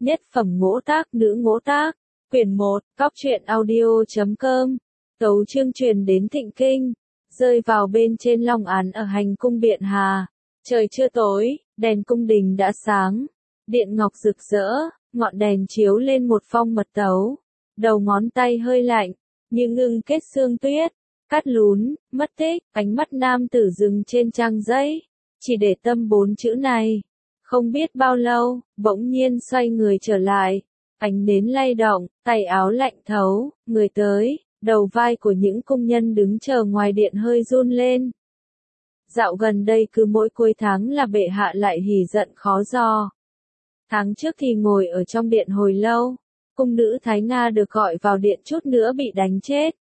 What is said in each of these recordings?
Nhất phẩm ngỗ tác nữ ngỗ tác, quyển 1, cóc truyện audio.com, tấu chương truyền đến Thịnh Kinh, rơi vào bên trên long án ở hành cung Biện Hà. Trời chưa tối, đèn cung đình đã sáng, điện ngọc rực rỡ, ngọn đèn chiếu lên một phong mật tấu, đầu ngón tay hơi lạnh, như ngưng kết sương tuyết, cắt lún, mất tích, ánh mắt nam tử dừng trên trang giấy, chỉ để tâm 4 chữ này. Không biết bao lâu, bỗng nhiên xoay người trở lại, ánh nến lay động, tay áo lạnh thấu, người tới, đầu vai của những công nhân đứng chờ ngoài điện hơi run lên. Dạo gần đây cứ mỗi cuối tháng là bệ hạ lại hỉ giận khó dò. Tháng trước thì ngồi ở trong điện hồi lâu, cung nữ Thái Nga được gọi vào điện chút nữa bị đánh chết.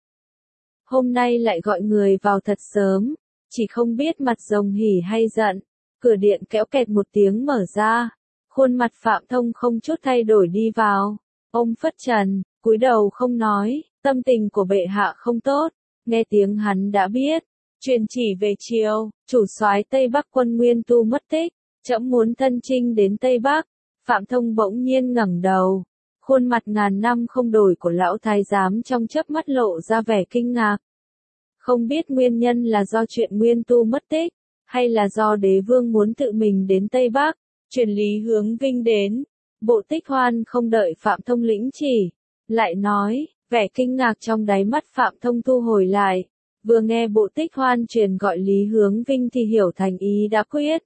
Hôm nay lại gọi người vào thật sớm, chỉ không biết mặt rồng hỉ hay giận. Cửa điện kéo kẹt một tiếng mở ra, khuôn mặt Phạm Thông không chút thay đổi đi vào. Ông phất trần, cúi đầu không nói, tâm tình của bệ hạ không tốt, nghe tiếng hắn đã biết. Truyền chỉ về chiều, chủ soái Tây Bắc quân Nguyên Tu mất tích, trẫm muốn thân chinh đến Tây Bắc. Phạm Thông bỗng nhiên ngẩng đầu, khuôn mặt ngàn năm không đổi của lão thái giám trong chớp mắt lộ ra vẻ kinh ngạc. Không biết nguyên nhân là do chuyện Nguyên Tu mất tích, hay là do đế vương muốn tự mình đến Tây Bắc, truyền Lý Hướng Vinh đến. Bộ Tích Hoan không đợi Phạm Thông lĩnh chỉ, lại nói, vẻ kinh ngạc trong đáy mắt Phạm Thông thu hồi lại, vừa nghe Bộ Tích Hoan truyền gọi Lý Hướng Vinh thì hiểu thành ý đã quyết.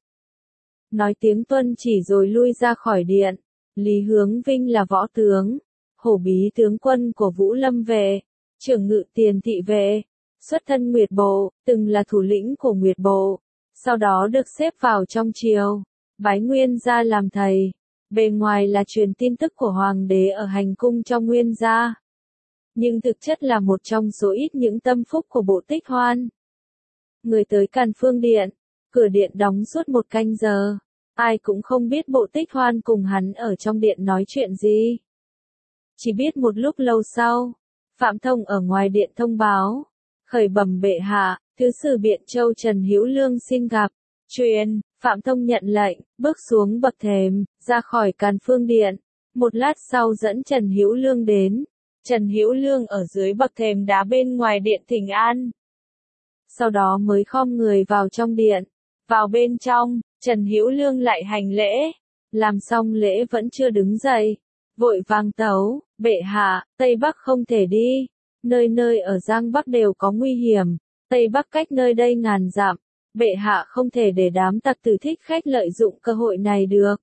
Nói tiếng tuân chỉ rồi lui ra khỏi điện. Lý Hướng Vinh là võ tướng, hổ bí tướng quân của Vũ Lâm vệ, trưởng ngự tiền thị vệ, xuất thân Nguyệt Bộ, từng là thủ lĩnh của Nguyệt Bộ. Sau đó được xếp vào trong triều, bái Nguyên gia làm thầy, bề ngoài là truyền tin tức của hoàng đế ở hành cung cho Nguyên gia. Nhưng thực chất là một trong số ít những tâm phúc của Bộ Tích Hoan. Người tới Càn Phương Điện, cửa điện đóng suốt một canh giờ, ai cũng không biết Bộ Tích Hoan cùng hắn ở trong điện nói chuyện gì. Chỉ biết một lúc lâu sau, Phạm Thông ở ngoài điện thông báo, khởi bẩm bệ hạ. Thứ sử Biện Châu Trần Hữu Lương xin gặp. Truyền, Phạm Thông nhận lệnh, bước xuống bậc thềm, ra khỏi Càn Phương Điện. Một lát sau dẫn Trần Hữu Lương đến. Trần Hữu Lương ở dưới bậc thềm đá bên ngoài điện thỉnh an. Sau đó mới khom người vào trong điện. Vào bên trong, Trần Hữu Lương lại hành lễ. Làm xong lễ vẫn chưa đứng dậy. Vội vàng tấu, bệ hạ, Tây Bắc không thể đi. Nơi nơi ở Giang Bắc đều có nguy hiểm. Tây Bắc cách nơi đây ngàn dặm, bệ hạ không thể để đám tặc tử thích khách lợi dụng cơ hội này được.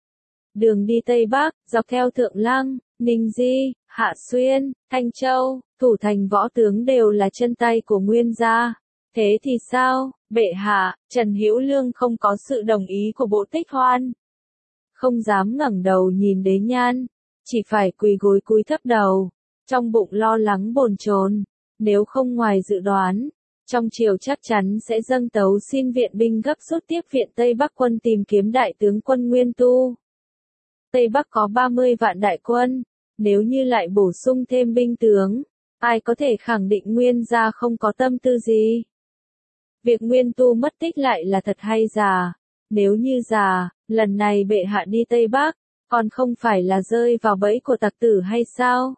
Đường đi Tây Bắc, dọc theo Thượng Lăng, Ninh Di, Hạ Xuyên, Thanh Châu, thủ thành võ tướng đều là chân tay của Nguyên gia. Thế thì sao, bệ hạ? Trần Hữu Lương không có sự đồng ý của Bộ Tích Hoan. Không dám ngẩng đầu nhìn Đế Nhan, chỉ phải quỳ gối cúi thấp đầu, trong bụng lo lắng bồn chồn. Nếu không ngoài dự đoán, trong triều chắc chắn sẽ dâng tấu xin viện binh gấp rút tiếp viện Tây Bắc quân tìm kiếm đại tướng quân Nguyên Tu. Tây Bắc có 30 vạn đại quân, nếu như lại bổ sung thêm binh tướng, ai có thể khẳng định Nguyên gia không có tâm tư gì? Việc Nguyên Tu mất tích lại là thật hay giả? Nếu như giả, lần này bệ hạ đi Tây Bắc, còn không phải là rơi vào bẫy của tặc tử hay sao?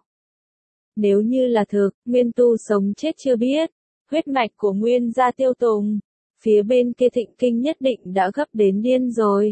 Nếu như là thực, Nguyên Tu sống chết chưa biết. Huyết mạch của Nguyên gia tiêu tùng, phía bên kia Thịnh Kinh nhất định đã gấp đến điên rồi.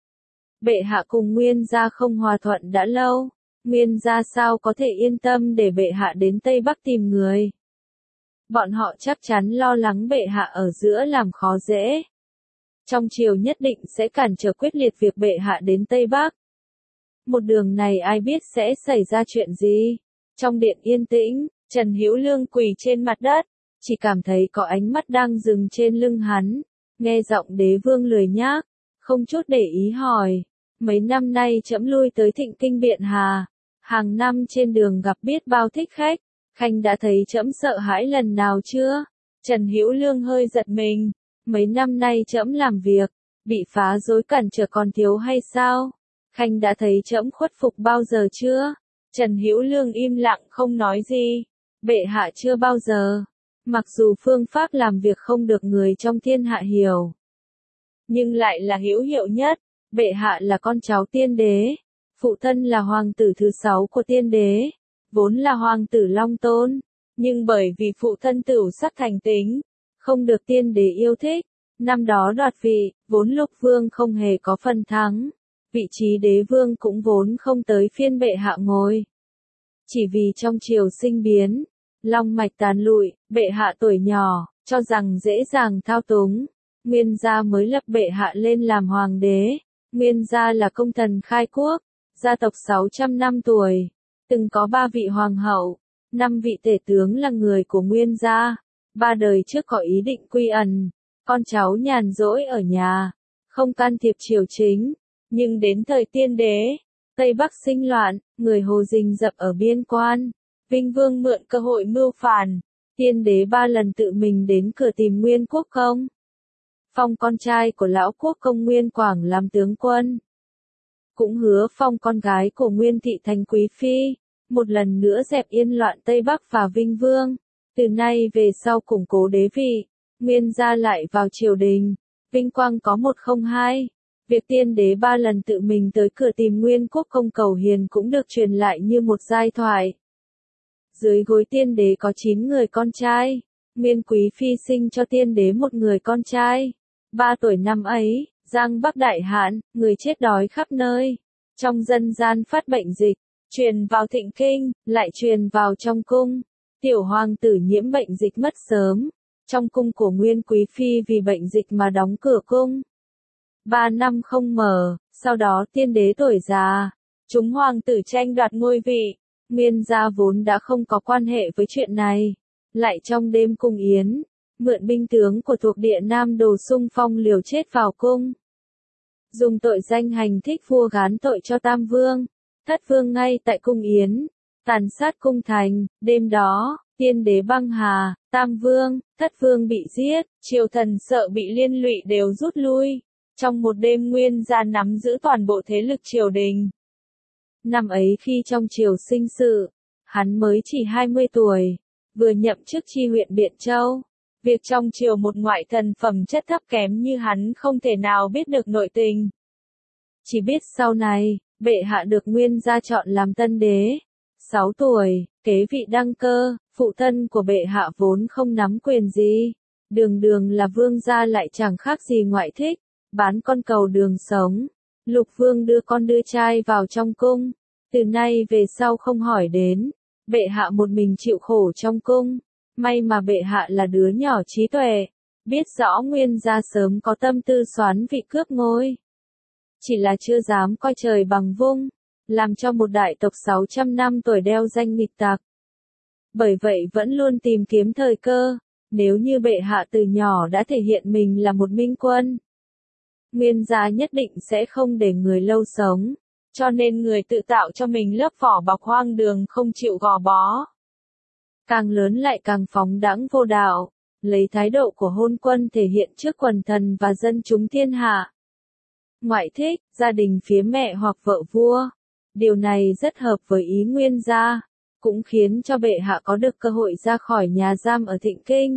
Bệ hạ cùng Nguyên gia không hòa thuận đã lâu, Nguyên gia sao có thể yên tâm để bệ hạ đến Tây Bắc tìm người. Bọn họ chắc chắn lo lắng bệ hạ ở giữa làm khó dễ. Trong triều nhất định sẽ cản trở quyết liệt việc bệ hạ đến Tây Bắc. Một đường này ai biết sẽ xảy ra chuyện gì. Trong điện yên tĩnh, Trần Hữu Lương quỳ trên mặt đất. Chỉ cảm thấy có ánh mắt đang dừng trên lưng hắn, nghe giọng đế vương lười nhác, không chút để ý hỏi, mấy năm nay trẫm lui tới Thịnh Kinh Biện Hà, hàng năm trên đường gặp biết bao thích khách, khanh đã thấy trẫm sợ hãi lần nào chưa? Trần Hữu Lương hơi giật mình, mấy năm nay trẫm làm việc, bị phá rối cản trở còn thiếu hay sao? Khanh đã thấy trẫm khuất phục bao giờ chưa? Trần Hữu Lương im lặng không nói gì, bệ hạ chưa bao giờ. Mặc dù phương pháp làm việc không được người trong thiên hạ hiểu, nhưng lại là hữu hiệu nhất. Bệ hạ là con cháu tiên đế, Phụ thân là hoàng tử thứ 6 của tiên đế, vốn là hoàng tử Long Tôn, nhưng bởi vì phụ thân tửu sắc thành tính, không được tiên đế yêu thích, năm đó đoạt vị, vốn Lục Vương không hề có phần thắng, vị trí đế vương cũng vốn không tới phiên bệ hạ ngồi. Chỉ vì trong triều sinh biến, long mạch tàn lụi, bệ hạ tuổi nhỏ, cho rằng dễ dàng thao túng, Nguyên gia mới lập bệ hạ lên làm hoàng đế. Nguyên gia là công thần khai quốc, gia tộc 600 năm tuổi, từng có 3 vị hoàng hậu, 5 vị tể tướng là người của Nguyên gia, 3 đời trước có ý định quy ẩn, con cháu nhàn rỗi ở nhà, không can thiệp triều chính, nhưng đến thời tiên đế, Tây Bắc sinh loạn, người Hồ rình rập ở biên quan, Vinh Vương mượn cơ hội mưu phản, tiên đế 3 lần tự mình đến cửa tìm Nguyên Quốc Công, phong con trai của lão quốc công Nguyên Quảng làm tướng quân, cũng hứa phong con gái của Nguyên Thị thành quý phi, một lần nữa dẹp yên loạn Tây Bắc và Vinh Vương, từ nay về sau củng cố đế vị, Nguyên gia lại vào triều đình, vinh quang có 102. Việc tiên đế 3 lần tự mình tới cửa tìm Nguyên Quốc Công cầu hiền cũng được truyền lại như một giai thoại. Dưới gối tiên đế có 9 người con trai, Nguyên Quý Phi sinh cho tiên đế một người con trai. 3 tuổi năm ấy, Giang Bắc đại hạn, người chết đói khắp nơi. Trong dân gian phát bệnh dịch, truyền vào Thịnh Kinh, lại truyền vào trong cung. Tiểu hoàng tử nhiễm bệnh dịch mất sớm. Trong cung của Nguyên Quý Phi vì bệnh dịch mà đóng cửa cung. 3 năm không mở, sau đó tiên đế tuổi già, chúng hoàng tử tranh đoạt ngôi vị. Nguyên gia vốn đã không có quan hệ với chuyện này. Lại trong đêm cung yến, mượn binh tướng của thuộc địa Nam Đồ xung phong liều chết vào cung. Dùng tội danh hành thích vua gán tội cho Tam Vương, Thất Vương ngay tại cung yến, tàn sát cung thành. Đêm đó, tiên đế băng hà, Tam Vương, Thất Vương bị giết, triều thần sợ bị liên lụy đều rút lui. Trong một đêm Nguyên gia nắm giữ toàn bộ thế lực triều đình. Năm ấy khi trong triều sinh sự, hắn mới chỉ 20 tuổi, vừa nhậm chức tri huyện Biện Châu. Việc trong triều một ngoại thần phẩm chất thấp kém như hắn không thể nào biết được nội tình. Chỉ biết sau này, bệ hạ được Nguyên gia chọn làm tân đế. 6 tuổi, kế vị đăng cơ, phụ thân của bệ hạ vốn không nắm quyền gì. Đường đường là vương gia lại chẳng khác gì ngoại thích, bán con cầu đường sống. Lục Vương đưa con đưa trai vào trong cung, từ nay về sau không hỏi đến, bệ hạ một mình chịu khổ trong cung, may mà bệ hạ là đứa nhỏ trí tuệ, biết rõ Nguyên gia sớm có tâm tư soán vị cướp ngôi. Chỉ là chưa dám coi trời bằng vung, làm cho một đại tộc 600 năm tuổi đeo danh nghịch tặc. Bởi vậy vẫn luôn tìm kiếm thời cơ, nếu như bệ hạ từ nhỏ đã thể hiện mình là một minh quân. Nguyên gia nhất định sẽ không để người lâu sống, cho nên người tự tạo cho mình lớp vỏ bọc hoang đường không chịu gò bó. Càng lớn lại càng phóng đãng vô đạo, lấy thái độ của hôn quân thể hiện trước quần thần và dân chúng thiên hạ. Ngoại thích, gia đình phía mẹ hoặc vợ vua. Điều này rất hợp với ý Nguyên gia, cũng khiến cho bệ hạ có được cơ hội ra khỏi nhà giam ở Thịnh Kinh.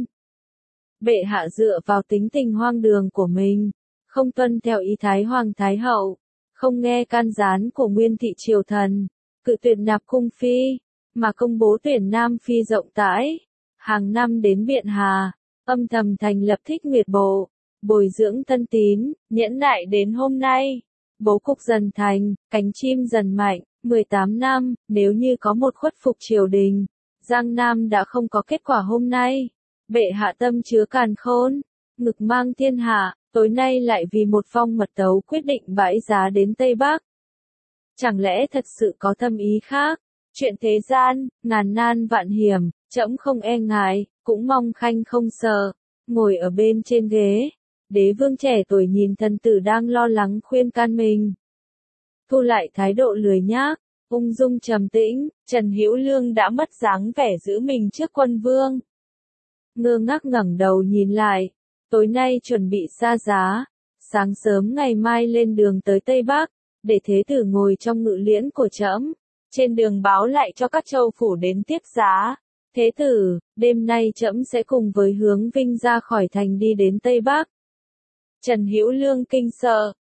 Bệ hạ dựa vào tính tình hoang đường của mình, không tuân theo ý Thái Hoàng Thái Hậu, không nghe can gián của Nguyên thị triều thần, cự tuyệt nạp cung phi, mà công bố tuyển nam phi rộng rãi, hàng năm đến Biện Hà, âm thầm thành lập Thích Nguyệt Bộ, bồi dưỡng tân tín, nhẫn nại đến hôm nay. Bố cục dần thành, cánh chim dần mạnh, 18 năm, nếu như có một khuất phục triều đình, Giang Nam đã không có kết quả hôm nay. Bệ hạ tâm chứa càn khôn, ngực mang thiên hạ, tối nay lại vì một phong mật tấu quyết định bãi giá đến Tây Bắc. Chẳng lẽ thật sự có thâm ý khác? Chuyện thế gian, ngàn nan vạn hiểm, trẫm không e ngại, cũng mong khanh không sợ. Ngồi ở bên trên ghế, đế vương trẻ tuổi nhìn thần tử đang lo lắng khuyên can mình. Thu lại thái độ lười nhác, ung dung trầm tĩnh, Trần Hữu Lương đã mất dáng vẻ giữ mình trước quân vương. Ngơ ngác ngẩng đầu nhìn lại, tối nay chuẩn bị xa giá, sáng sớm ngày mai lên đường tới Tây Bắc, để thế tử ngồi trong ngự liễn của trẫm, trên đường báo lại cho các châu phủ đến tiếp giá. Thế tử, đêm nay trẫm sẽ cùng với Hướng Vinh ra khỏi thành đi đến Tây Bắc. Trần Hữu Lương kinh sợ,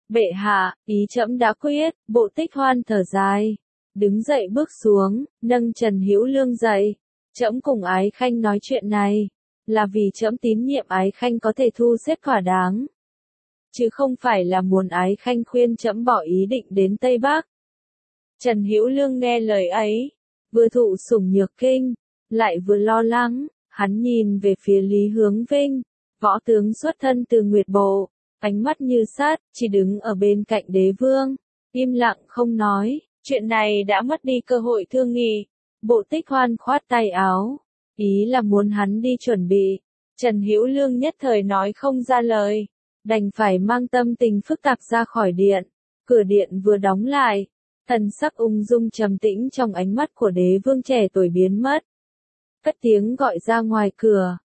Bệ hạ, ý trẫm đã quyết. Bộ Tích Hoan thở dài, đứng dậy bước xuống, nâng Trần Hữu Lương dậy. Trẫm cùng Ái Khanh nói chuyện này, là vì trẫm tín nhiệm Ái Khanh có thể thu xếp thỏa đáng, chứ không phải là muốn Ái Khanh khuyên trẫm bỏ ý định đến Tây Bắc. Trần Hữu Lương nghe lời ấy, vừa thụ sủng nhược kinh, lại vừa lo lắng, hắn nhìn về phía Lý Hướng Vinh, võ tướng xuất thân từ Nguyệt Bộ, ánh mắt như sát, chỉ đứng ở bên cạnh đế vương, im lặng không nói, chuyện này đã mất đi cơ hội thương nghị. Bộ Tích Hoan khoát tay áo, ý là muốn hắn đi chuẩn bị. Trần Hữu Lương nhất thời nói không ra lời, đành phải mang tâm tình phức tạp ra khỏi điện. Cửa điện vừa đóng lại, thần sắc ung dung trầm tĩnh trong ánh mắt của đế vương trẻ tuổi biến mất. Cất tiếng gọi ra ngoài cửa.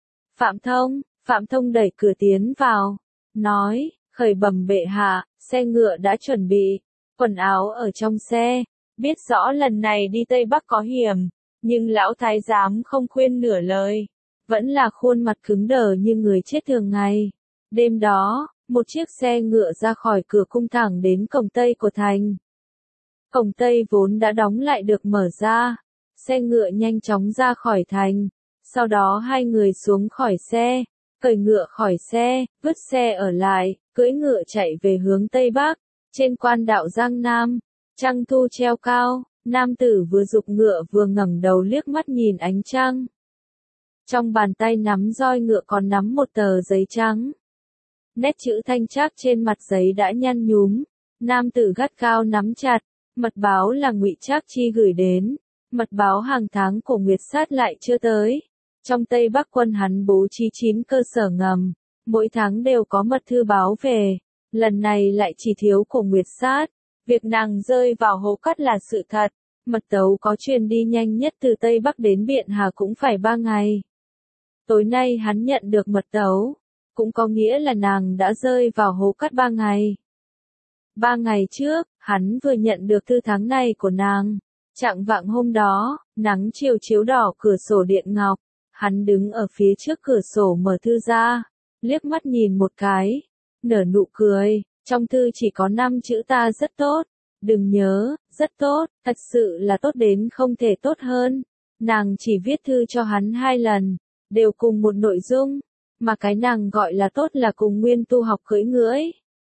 Phạm Thông đẩy cửa tiến vào, nói, khởi bẩm bệ hạ, xe ngựa đã chuẩn bị, quần áo ở trong xe. Biết rõ lần này đi Tây Bắc có hiểm, nhưng lão thái giám không khuyên nửa lời, vẫn là khuôn mặt cứng đờ như người chết thường ngày. Đêm đó, một chiếc xe ngựa ra khỏi cửa cung thẳng đến cổng Tây của thành. Cổng Tây vốn đã đóng lại được mở ra, xe ngựa nhanh chóng ra khỏi thành, sau đó hai người xuống khỏi xe, cởi ngựa khỏi xe, vứt xe ở lại, cưỡi ngựa chạy về hướng Tây Bắc. Trên quan đạo Giang Nam, trăng thu treo cao, nam tử vừa giục ngựa vừa ngẩng đầu liếc mắt nhìn ánh trăng. Trong bàn tay nắm roi ngựa còn nắm một tờ giấy trắng. Nét chữ thanh trác trên mặt giấy đã nhăn nhúm, nam tử gắt gao nắm chặt, mật báo là Ngụy Trác Chi gửi đến, mật báo hàng tháng của Nguyệt Sát lại chưa tới. Trong Tây Bắc quân hắn bố trí 9 cơ sở ngầm, mỗi tháng đều có mật thư báo về, lần này lại chỉ thiếu của Nguyệt Sát. Việc nàng rơi vào hố cát là sự thật, mật tấu có truyền đi nhanh nhất từ Tây Bắc đến Biện Hà cũng phải 3 ngày. Tối nay hắn nhận được mật tấu, cũng có nghĩa là nàng đã rơi vào hố cát 3 ngày. 3 ngày trước, hắn vừa nhận được thư tháng này của nàng. Chạng vạng hôm đó, nắng chiều chiếu đỏ cửa sổ điện ngọc, hắn đứng ở phía trước cửa sổ mở thư ra, liếc mắt nhìn một cái, nở nụ cười. Trong thư chỉ có 5 chữ ta rất tốt, đừng nhớ, rất tốt, thật sự là tốt đến không thể tốt hơn. Nàng chỉ viết thư cho hắn 2 lần, đều cùng một nội dung, mà cái nàng gọi là tốt là cùng Nguyên Tu học cưỡi ngựa ấy.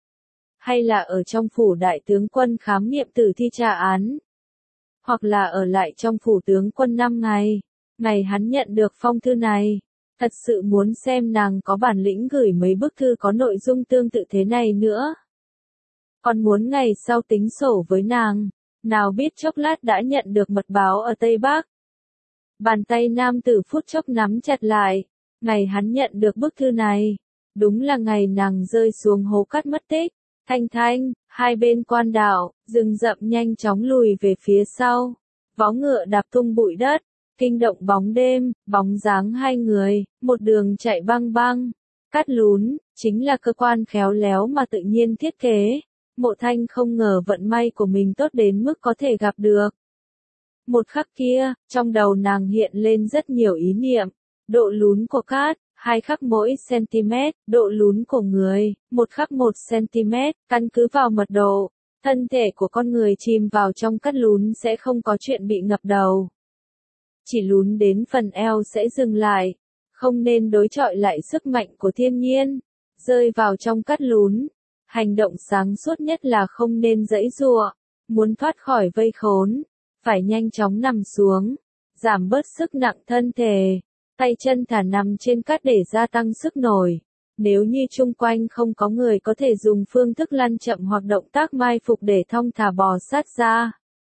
Hay là ở trong phủ đại tướng quân khám nghiệm tử thi tra án, hoặc là ở lại trong phủ tướng quân 5 ngày. Ngày hắn nhận được phong thư này, thật sự muốn xem nàng có bản lĩnh gửi mấy bức thư có nội dung tương tự thế này nữa. Còn muốn ngày sau tính sổ với nàng, nào biết chốc lát đã nhận được mật báo ở Tây Bắc. Bàn tay nam tử phút chốc nắm chặt lại, ngày hắn nhận được bức thư này, đúng là ngày nàng rơi xuống hố cát mất tích. Thanh thanh, hai bên quan đạo, rừng rậm nhanh chóng lùi về phía sau, vó ngựa đạp tung bụi đất, kinh động bóng đêm, bóng dáng hai người, một đường chạy băng băng. Cát lún, chính là cơ quan khéo léo mà tự nhiên thiết kế. Mộ Thanh không ngờ vận may của mình tốt đến mức có thể gặp được. Một khắc kia, trong đầu nàng hiện lên rất nhiều ý niệm. Độ lún của cát, 2 khắc mỗi cm, độ lún của người, 1 khắc 1 cm, căn cứ vào mật độ, thân thể của con người chìm vào trong cát lún sẽ không có chuyện bị ngập đầu. Chỉ lún đến phần eo sẽ dừng lại, không nên đối chọi lại sức mạnh của thiên nhiên, rơi vào trong cát lún. Hành động sáng suốt nhất là không nên giãy giụa, muốn thoát khỏi vây khốn, phải nhanh chóng nằm xuống, giảm bớt sức nặng thân thể, tay chân thả nằm trên cát để gia tăng sức nổi. Nếu như chung quanh không có người có thể dùng phương thức lăn chậm hoặc động tác mai phục để thong thả bò sát ra.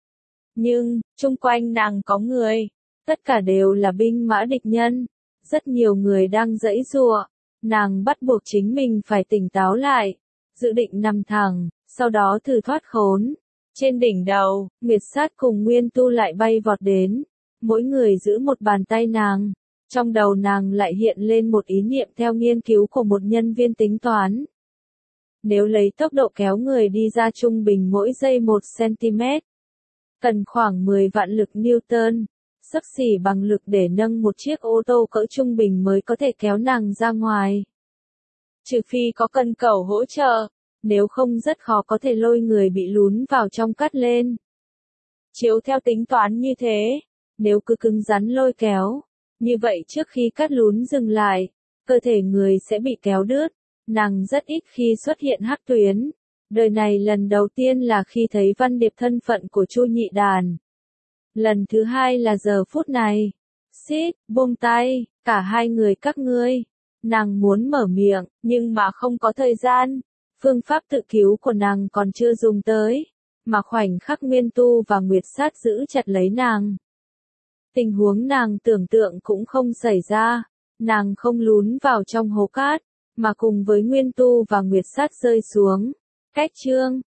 Nhưng, chung quanh nàng có người, tất cả đều là binh mã địch nhân, rất nhiều người đang giãy giụa, nàng bắt buộc chính mình phải tỉnh táo lại. Dự định nằm thẳng, sau đó thử thoát khốn. Trên đỉnh đầu, Nguyệt Sát cùng Nguyên Tu lại bay vọt đến, mỗi người giữ một bàn tay nàng. Trong đầu nàng lại hiện lên một ý niệm theo nghiên cứu của một nhân viên tính toán. Nếu lấy tốc độ kéo người đi ra trung bình mỗi giây 1 cm, cần khoảng 10 vạn lực Newton, xấp xỉ bằng lực để nâng một chiếc ô tô cỡ trung bình mới có thể kéo nàng ra ngoài. Trừ phi có cần cẩu hỗ trợ, nếu không rất khó có thể lôi người bị lún vào trong cát lên. Chiếu theo tính toán như thế, nếu cứ cứng rắn lôi kéo, như vậy trước khi cát lún dừng lại, cơ thể người sẽ bị kéo đứt. Nàng rất ít khi xuất hiện hắc tuyến. Đời này lần đầu tiên là khi thấy văn điệp thân phận của Chu Nhị Đàn. Lần thứ hai là giờ phút này. Xít, buông tay, cả hai người các ngươi. Nàng muốn mở miệng, nhưng mà không có thời gian. Phương pháp tự cứu của nàng còn chưa dùng tới. Mà khoảnh khắc Nguyên Tu và Nguyệt Sát giữ chặt lấy nàng. Tình huống nàng tưởng tượng cũng không xảy ra. Nàng không lún vào trong hố cát, mà cùng với Nguyên Tu và Nguyệt Sát rơi xuống. Cách chương